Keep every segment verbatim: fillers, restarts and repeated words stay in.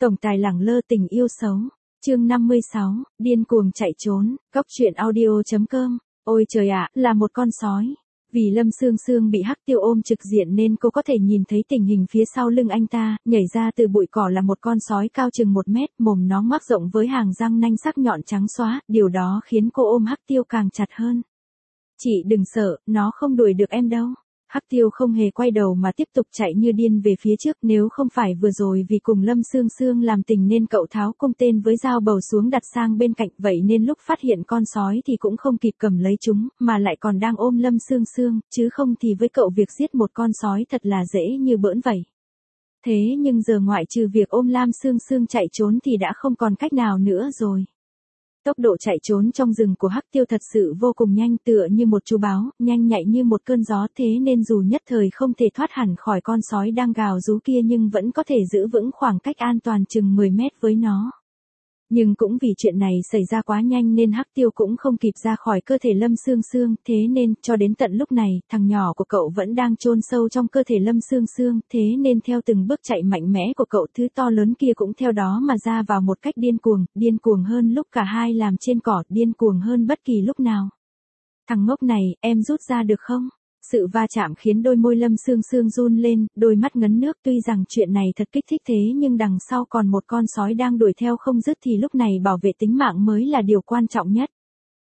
Tổng tài lẳng lơ tình yêu xấu. Chương năm mươi sáu, điên cuồng chạy trốn. Cóc truyện audio chấm com. Ôi trời ạ, là một con sói. Vì Lâm Sương Sương bị Hắc Tiêu ôm trực diện nên cô có thể nhìn thấy tình hình phía sau lưng anh ta, nhảy ra từ bụi cỏ là một con sói cao chừng một mét, mồm nó ngoác rộng với hàng răng nanh sắc nhọn trắng xóa, điều đó khiến cô ôm Hắc Tiêu càng chặt hơn. Chị đừng sợ, nó không đuổi được em đâu. Hắc Tiêu không hề quay đầu mà tiếp tục chạy như điên về phía trước, nếu không phải vừa rồi vì cùng Lâm Sương Sương làm tình nên cậu tháo cung tên với dao bầu xuống đặt sang bên cạnh, vậy nên lúc phát hiện con sói thì cũng không kịp cầm lấy chúng, mà lại còn đang ôm Lâm Sương Sương, chứ không thì với cậu việc giết một con sói thật là dễ như bỡn vậy. Thế nhưng giờ ngoại trừ việc ôm Lam Sương Sương chạy trốn thì đã không còn cách nào nữa rồi. Tốc độ chạy trốn trong rừng của Hắc Tiêu thật sự vô cùng nhanh, tựa như một chú báo, nhanh nhạy như một cơn gió, thế nên dù nhất thời không thể thoát hẳn khỏi con sói đang gào rú kia nhưng vẫn có thể giữ vững khoảng cách an toàn chừng mười mét với nó. Nhưng cũng vì chuyện này xảy ra quá nhanh nên Hắc Tiêu cũng không kịp ra khỏi cơ thể Lâm Sương Sương, thế nên, cho đến tận lúc này, thằng nhỏ của cậu vẫn đang chôn sâu trong cơ thể Lâm Sương Sương, thế nên theo từng bước chạy mạnh mẽ của cậu, thứ to lớn kia cũng theo đó mà ra vào một cách điên cuồng, điên cuồng hơn lúc cả hai làm trên cỏ, điên cuồng hơn bất kỳ lúc nào. Thằng ngốc này, em rút ra được không? Sự va chạm khiến đôi môi Lâm Sương Sương run lên, đôi mắt ngấn nước, tuy rằng chuyện này thật kích thích thế nhưng đằng sau còn một con sói đang đuổi theo không dứt thì lúc này bảo vệ tính mạng mới là điều quan trọng nhất.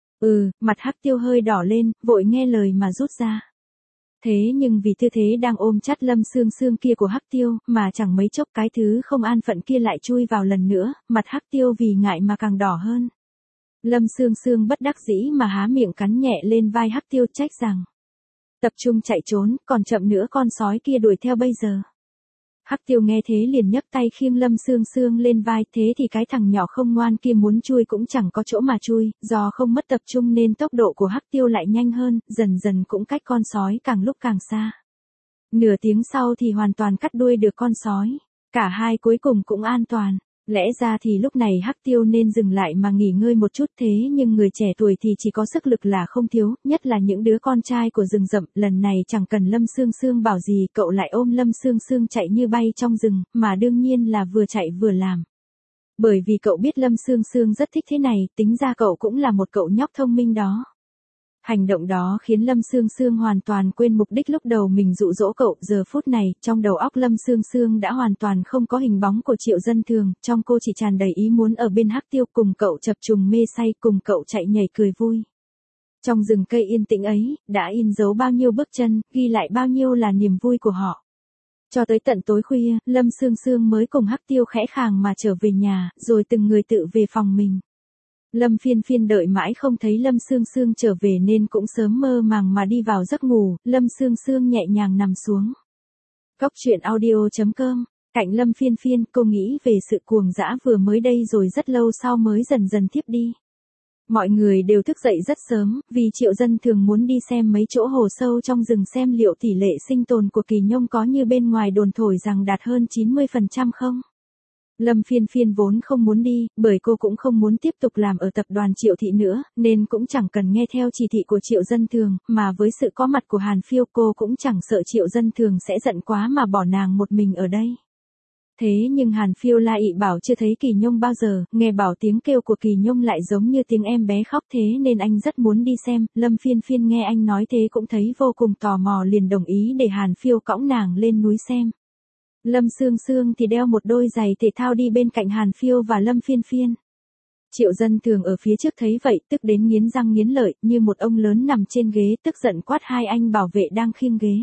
Ừ, mặt Hắc Tiêu hơi đỏ lên, vội nghe lời mà rút ra. Thế nhưng vì tư thế đang ôm chặt Lâm Sương Sương kia của Hắc Tiêu, mà chẳng mấy chốc cái thứ không an phận kia lại chui vào lần nữa, mặt Hắc Tiêu vì ngại mà càng đỏ hơn. Lâm Sương Sương bất đắc dĩ mà há miệng cắn nhẹ lên vai Hắc Tiêu, trách rằng: tập trung chạy trốn, còn chậm nữa con sói kia đuổi theo bây giờ. Hắc Tiêu nghe thế liền nhấc tay khiêng Lâm Sương Sương lên vai, thế thì cái thằng nhỏ không ngoan kia muốn chui cũng chẳng có chỗ mà chui, do không mất tập trung nên tốc độ của Hắc Tiêu lại nhanh hơn, dần dần cũng cách con sói càng lúc càng xa. Nửa tiếng sau thì hoàn toàn cắt đuôi được con sói, cả hai cuối cùng cũng an toàn. Lẽ ra thì lúc này Hắc Tiêu nên dừng lại mà nghỉ ngơi một chút, thế nhưng người trẻ tuổi thì chỉ có sức lực là không thiếu, nhất là những đứa con trai của rừng rậm, lần này chẳng cần Lâm Sương Sương bảo gì cậu lại ôm Lâm Sương Sương chạy như bay trong rừng, mà đương nhiên là vừa chạy vừa làm. Bởi vì cậu biết Lâm Sương Sương rất thích thế này, tính ra cậu cũng là một cậu nhóc thông minh đó. Hành động đó khiến Lâm Sương Sương hoàn toàn quên mục đích lúc đầu mình dụ dỗ cậu, giờ phút này, trong đầu óc Lâm Sương Sương đã hoàn toàn không có hình bóng của Triệu Dân Thường, trong cô chỉ tràn đầy ý muốn ở bên Hắc Tiêu cùng cậu chập trùng mê say, cùng cậu chạy nhảy cười vui. Trong rừng cây yên tĩnh ấy, đã in dấu bao nhiêu bước chân, ghi lại bao nhiêu là niềm vui của họ. Cho tới tận tối khuya, Lâm Sương Sương mới cùng Hắc Tiêu khẽ khàng mà trở về nhà, rồi từng người tự về phòng mình. Lâm Phiên Phiên đợi mãi không thấy Lâm Sương Sương trở về nên cũng sớm mơ màng mà đi vào giấc ngủ, Lâm Sương Sương nhẹ nhàng nằm xuống. Cóc truyện audio chấm com. Cạnh Lâm Phiên Phiên, cô nghĩ về sự cuồng dã vừa mới đây rồi rất lâu sau mới dần dần thiếp đi. Mọi người đều thức dậy rất sớm, vì Triệu Dân Thường muốn đi xem mấy chỗ hồ sâu trong rừng xem liệu tỷ lệ sinh tồn của kỳ nhông có như bên ngoài đồn thổi rằng đạt hơn chín mươi phần trăm không. Lâm Phiên Phiên vốn không muốn đi, bởi cô cũng không muốn tiếp tục làm ở tập đoàn Triệu Thị nữa, nên cũng chẳng cần nghe theo chỉ thị của Triệu Dân Thường, mà với sự có mặt của Hàn Phiêu cô cũng chẳng sợ Triệu Dân Thường sẽ giận quá mà bỏ nàng một mình ở đây. Thế nhưng Hàn Phiêu la ị bảo chưa thấy kỳ nhông bao giờ, nghe bảo tiếng kêu của kỳ nhông lại giống như tiếng em bé khóc, thế nên anh rất muốn đi xem. Lâm Phiên Phiên nghe anh nói thế cũng thấy vô cùng tò mò, liền đồng ý để Hàn Phiêu cõng nàng lên núi xem. Lâm Sương Sương thì đeo một đôi giày thể thao đi bên cạnh Hàn Phiêu và Lâm Phiên Phiên. Triệu Dân Thường ở phía trước thấy vậy, tức đến nghiến răng nghiến lợi, như một ông lớn nằm trên ghế, tức giận quát hai anh bảo vệ đang khiêng ghế.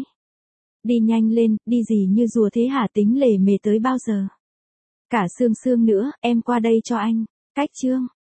Đi nhanh lên, đi gì như rùa thế hả, tính lề mề tới bao giờ? Cả Sương Sương nữa, em qua đây cho anh. Cách chương.